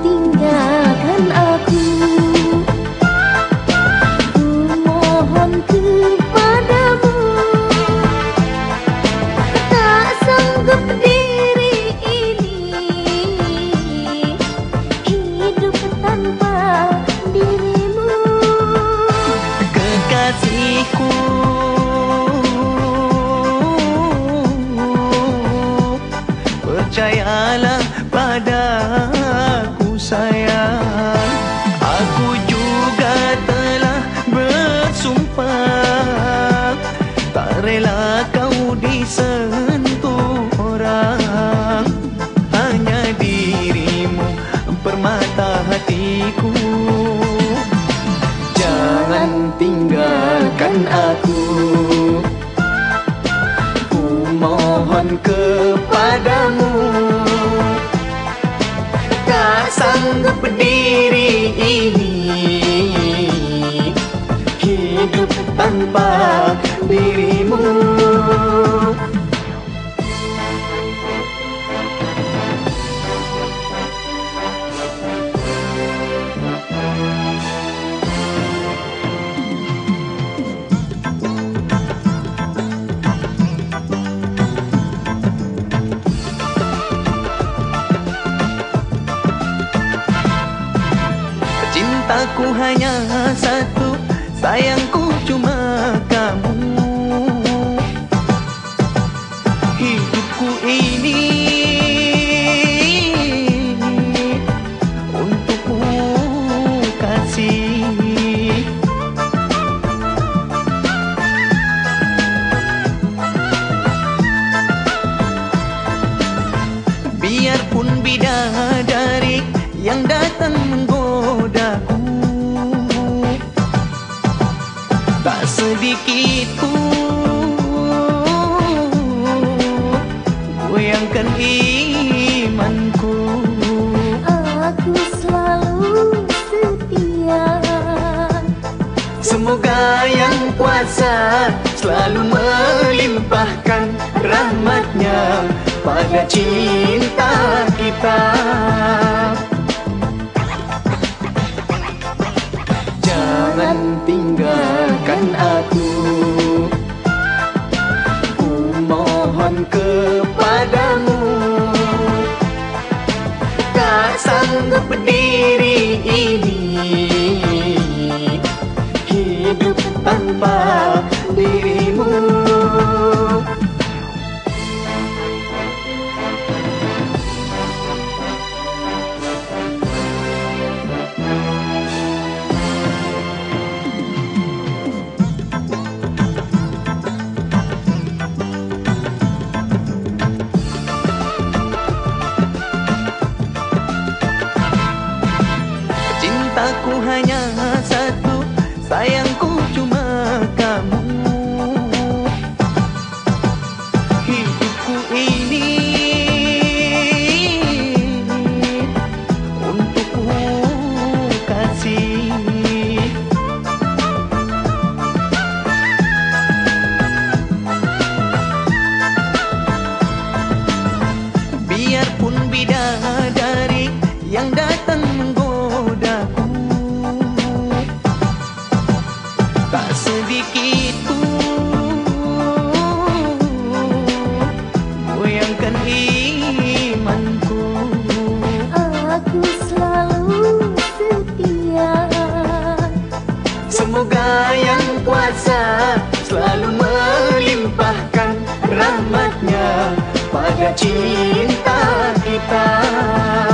tinggalkan aku. Ku mohon kepadamu, tak sanggup diri ini hidup tanpa dirimu. Kekasihku, percayalah padaku sayang. Aku juga telah bersumpah, tak rela kau disentuh orang. Hanya dirimu permata hatiku. Jangan tinggalkan aku. Ku mohon kepadamu, tak sanggup berdiri ini hidup tanpa dirimu. Cintaku hanya satu, sayangku cuma kamu. Hidupku ini untukmu kasih. Biarpun bidadari yang datang menggodaku, tak sedikit pun goyangkan imanku. Aku selalu setia. Semoga yang kuasa selalu melimpahkan rahmatnya pada cinta kita. Jangan tinggalkan aku. Ku mohon kepadamu, tak sanggup berdiri ini hidup tanpa dirimu. Cintaku hanya satu, sayangku cuma kamu. Hidupku ini untukmu kasih. Biarpun bidadari yang datang menggodaku, tak sedikit pun goyangkan imanku. Aku selalu setia. Semoga yang kuasa selalu melimpahkan rahmatnya pada cinta kita.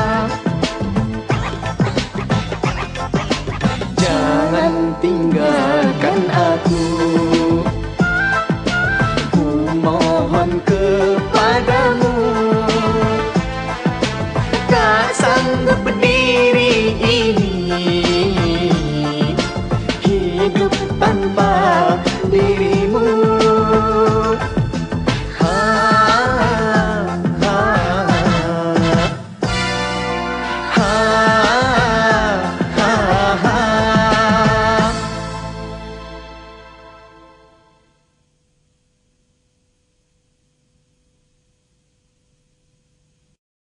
Jangan tinggal